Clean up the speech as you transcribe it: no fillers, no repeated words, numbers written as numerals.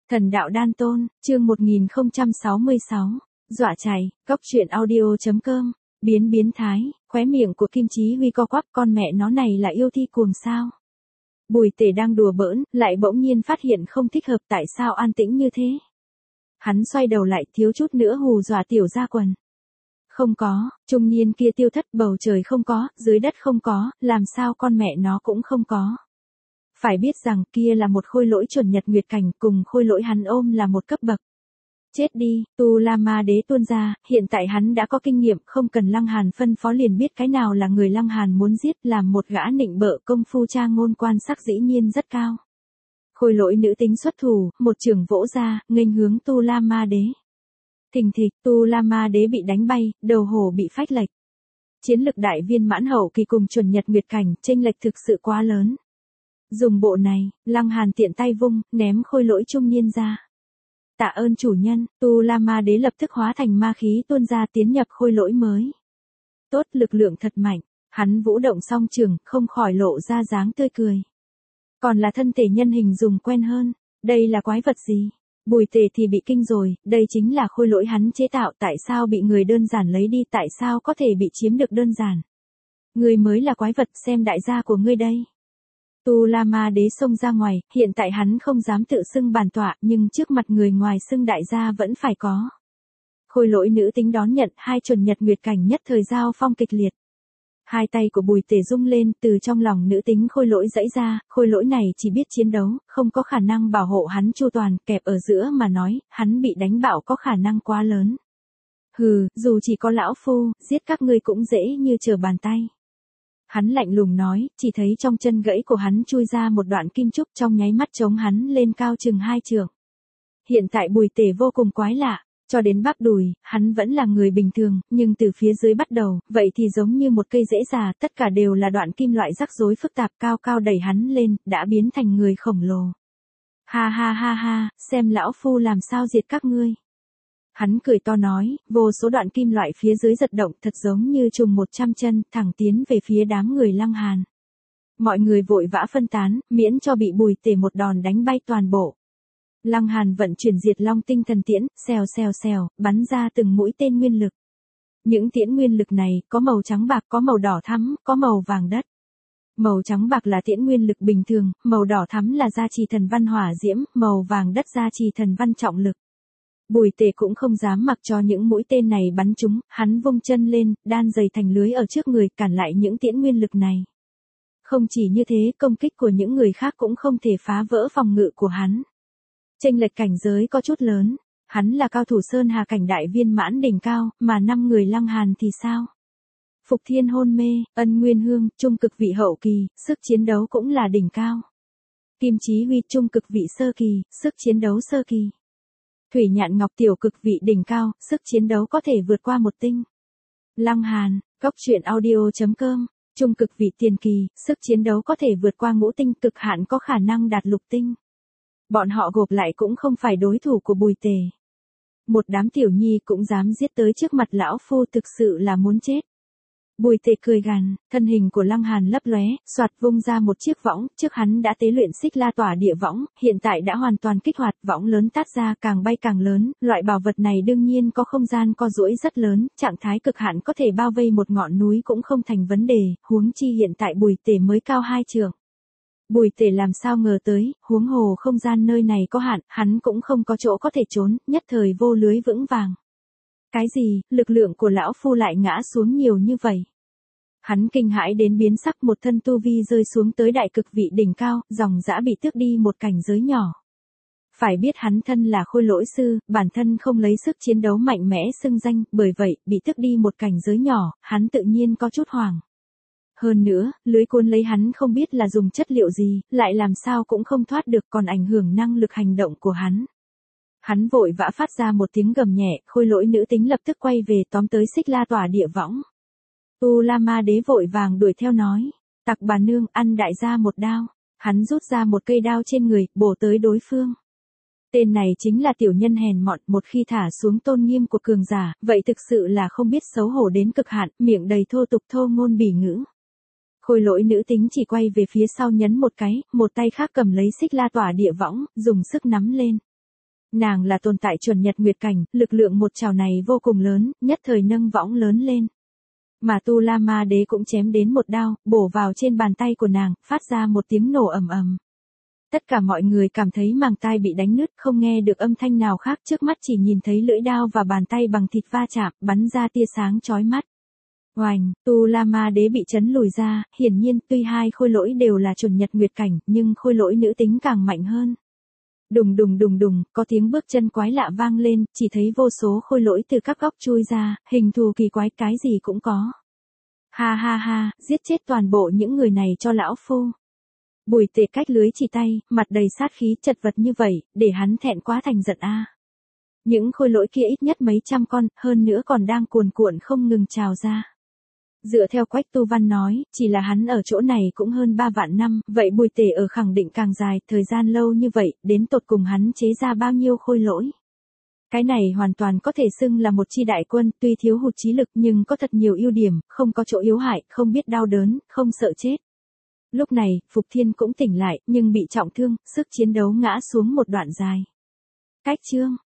Thần đạo đan tôn, chương 1066, dọa chạy, góc truyện audio.com, biến thái, khóe miệng của Kim Chí Huy co quắp, con mẹ nó này là yêu thi cuồng sao. Bùi Tề đang đùa bỡn, lại bỗng nhiên phát hiện không thích hợp, tại sao an tĩnh như thế. Hắn xoay đầu lại, thiếu chút nữa hù dọa tiểu gia quần. Không có, trung niên kia tiêu thất, bầu trời không có, dưới đất không có, làm sao con mẹ nó cũng không có. Phải biết rằng kia là một khôi lỗi chuẩn nhật nguyệt cảnh, cùng khôi lỗi hắn ôm là một cấp bậc. Chết đi, Tu La Ma Đế tuôn ra, hiện tại hắn đã có kinh nghiệm, không cần Lăng Hàn phân phó liền biết cái nào là người Lăng Hàn muốn giết, làm một gã nịnh bợ công phu cha ngôn quan sắc dĩ nhiên rất cao. Khôi lỗi nữ tính xuất thủ, một trường vỗ ra, nghênh hướng Tu La Ma Đế. Thình thịch, Tu La Ma Đế bị đánh bay, đầu hổ bị phách lệch. Chiến lực đại viên mãn hậu kỳ cùng chuẩn nhật nguyệt cảnh, chênh lệch thực sự quá lớn. Dùng bộ này, Lăng Hàn tiện tay vung, ném khôi lỗi trung niên ra. Tạ ơn chủ nhân, Tu La Ma Đế lập tức hóa thành ma khí tuôn ra tiến nhập khôi lỗi mới. Tốt, lực lượng thật mạnh, hắn vũ động song trường, không khỏi lộ ra dáng tươi cười. Còn là thân thể nhân hình dùng quen hơn, đây là quái vật gì? Bùi Tề thì bị kinh rồi, đây chính là khôi lỗi hắn chế tạo, tại sao bị người đơn giản lấy đi, tại sao có thể bị chiếm được đơn giản? Người mới là quái vật, xem đại gia của ngươi đây. Tu La Ma Đế xông ra ngoài, hiện tại hắn không dám tự xưng bản tọa, nhưng trước mặt người ngoài xưng đại gia vẫn phải có. Khôi lỗi nữ tính đón nhận, hai chuẩn nhật nguyệt cảnh nhất thời giao phong kịch liệt. Hai tay của Bùi Tề rung lên, từ trong lòng nữ tính khôi lỗi dãy ra, khôi lỗi này chỉ biết chiến đấu, không có khả năng bảo hộ hắn chu toàn, kẹp ở giữa mà nói, hắn bị đánh bạo có khả năng quá lớn. Hừ, dù chỉ có lão phu, giết các ngươi cũng dễ như trở bàn tay. Hắn lạnh lùng nói, chỉ thấy trong chân gãy của hắn chui ra một đoạn kim trúc, trong nháy mắt chống hắn lên cao chừng 2 trượng. Hiện tại Bùi Tề vô cùng quái lạ, cho đến bắp đùi, hắn vẫn là người bình thường, nhưng từ phía dưới bắt đầu, vậy thì giống như một cây rễ già, tất cả đều là đoạn kim loại rắc rối phức tạp, cao cao đẩy hắn lên, đã biến thành người khổng lồ. Ha ha ha ha, xem lão phu làm sao diệt các ngươi. Hắn cười to nói, vô số đoạn kim loại phía dưới giật động, thật giống như trùng 100 chân, thẳng tiến về phía đám người Lăng Hàn. Mọi người vội vã phân tán, miễn cho bị Bùi Tề một đòn đánh bay toàn bộ. Lăng Hàn vận chuyển diệt long tinh thần tiễn, xèo xèo xèo, bắn ra từng mũi tên nguyên lực. Những tiễn nguyên lực này, có màu trắng bạc, có màu đỏ thắm, có màu vàng đất. Màu trắng bạc là tiễn nguyên lực bình thường, màu đỏ thắm là gia trì thần văn hỏa diễm, màu vàng đất gia trì thần văn trọng lực. Bùi Tề cũng không dám mặc cho những mũi tên này bắn trúng, hắn vung chân lên, đan dày thành lưới ở trước người, cản lại những tiễn nguyên lực này. Không chỉ như thế, công kích của những người khác cũng không thể phá vỡ phòng ngự của hắn. Chênh lệch cảnh giới có chút lớn, hắn là cao thủ sơn hà cảnh đại viên mãn đỉnh cao, mà 5 người Lăng Hàn thì sao? Phục Thiên hôn mê, Ân Nguyên Hương, trung cực vị hậu kỳ, sức chiến đấu cũng là đỉnh cao. Kim Chí Huy, trung cực vị sơ kỳ, sức chiến đấu sơ kỳ. Thủy Nhạn Ngọc tiểu cực vị đỉnh cao, sức chiến đấu có thể vượt qua một tinh. Lăng Hàn, góc truyện audio.com, trung cực vị tiền kỳ, sức chiến đấu có thể vượt qua ngũ tinh, cực hạn có khả năng đạt lục tinh. Bọn họ gộp lại cũng không phải đối thủ của Bùi Tề. Một đám tiểu nhi cũng dám giết tới trước mặt lão phu, thực sự là muốn chết. Bùi Tề cười gằn, thân hình của Lăng Hàn lấp lóe, xoạt vung ra một chiếc võng, trước hắn đã tế luyện xích la tỏa địa võng, hiện tại đã hoàn toàn kích hoạt, võng lớn tát ra càng bay càng lớn, loại bảo vật này đương nhiên có không gian co duỗi rất lớn, trạng thái cực hạn có thể bao vây một ngọn núi cũng không thành vấn đề, huống chi hiện tại Bùi Tề mới cao 2 trượng. Bùi Tề làm sao ngờ tới, huống hồ không gian nơi này có hạn, hắn cũng không có chỗ có thể trốn, nhất thời vô lưới vững vàng. Cái gì, lực lượng của lão phu lại ngã xuống nhiều như vậy? Hắn kinh hãi đến biến sắc, một thân tu vi rơi xuống tới đại cực vị đỉnh cao, dòng dã bị tước đi một cảnh giới nhỏ. Phải biết hắn thân là khôi lỗi sư, bản thân không lấy sức chiến đấu mạnh mẽ xưng danh, bởi vậy, bị tước đi một cảnh giới nhỏ, hắn tự nhiên có chút hoảng. Hơn nữa, lưới cuốn lấy hắn không biết là dùng chất liệu gì, lại làm sao cũng không thoát được, còn ảnh hưởng năng lực hành động của hắn. Hắn vội vã phát ra một tiếng gầm nhẹ, khôi lỗi nữ tính lập tức quay về tóm tới xích la tỏa địa võng. Tu La Ma Đế vội vàng đuổi theo nói, tặc bà nương, ăn đại gia một đao. Hắn rút ra một cây đao trên người, bổ tới đối phương. Tên này chính là tiểu nhân hèn mọn, một khi thả xuống tôn nghiêm của cường giả, vậy thực sự là không biết xấu hổ đến cực hạn, miệng đầy thô tục thô ngôn bỉ ngữ. Khôi lỗi nữ tính chỉ quay về phía sau nhấn một cái, một tay khác cầm lấy xích la tỏa địa võng, dùng sức nắm lên. Nàng là tồn tại chuẩn nhật nguyệt cảnh, lực lượng một trảo này vô cùng lớn, nhất thời nâng võng lớn lên. Mà Tu La Ma Đế cũng chém đến một đao, bổ vào trên bàn tay của nàng, phát ra một tiếng nổ ầm ầm. Tất cả mọi người cảm thấy màng tai bị đánh nứt, không nghe được âm thanh nào khác, trước mắt chỉ nhìn thấy lưỡi đao và bàn tay bằng thịt va chạm, bắn ra tia sáng chói mắt. Oành, Tu La Ma Đế bị chấn lùi ra, hiển nhiên tuy hai khôi lỗi đều là chuẩn nhật nguyệt cảnh, nhưng khôi lỗi nữ tính càng mạnh hơn. Đùng đùng đùng đùng, có tiếng bước chân quái lạ vang lên, chỉ thấy vô số khôi lỗi từ các góc chui ra, hình thù kỳ quái cái gì cũng có. Ha ha ha, giết chết toàn bộ những người này cho lão phu. Bùi Tề cách lưới chỉ tay, mặt đầy sát khí, chật vật như vậy, để hắn thẹn quá thành giận a. Những khôi lỗi kia ít nhất mấy trăm con, hơn nữa còn đang cuồn cuộn không ngừng trào ra. Dựa theo Quách Tu Văn nói, chỉ là hắn ở chỗ này cũng hơn 3 vạn năm, vậy Bùi Tề ở khẳng định càng dài, thời gian lâu như vậy, đến tột cùng hắn chế ra bao nhiêu khôi lỗi. Cái này hoàn toàn có thể xưng là một chi đại quân, tuy thiếu hụt trí lực nhưng có thật nhiều ưu điểm, không có chỗ yếu hại, không biết đau đớn, không sợ chết. Lúc này, Phục Thiên cũng tỉnh lại, nhưng bị trọng thương, sức chiến đấu ngã xuống một đoạn dài. Cách chương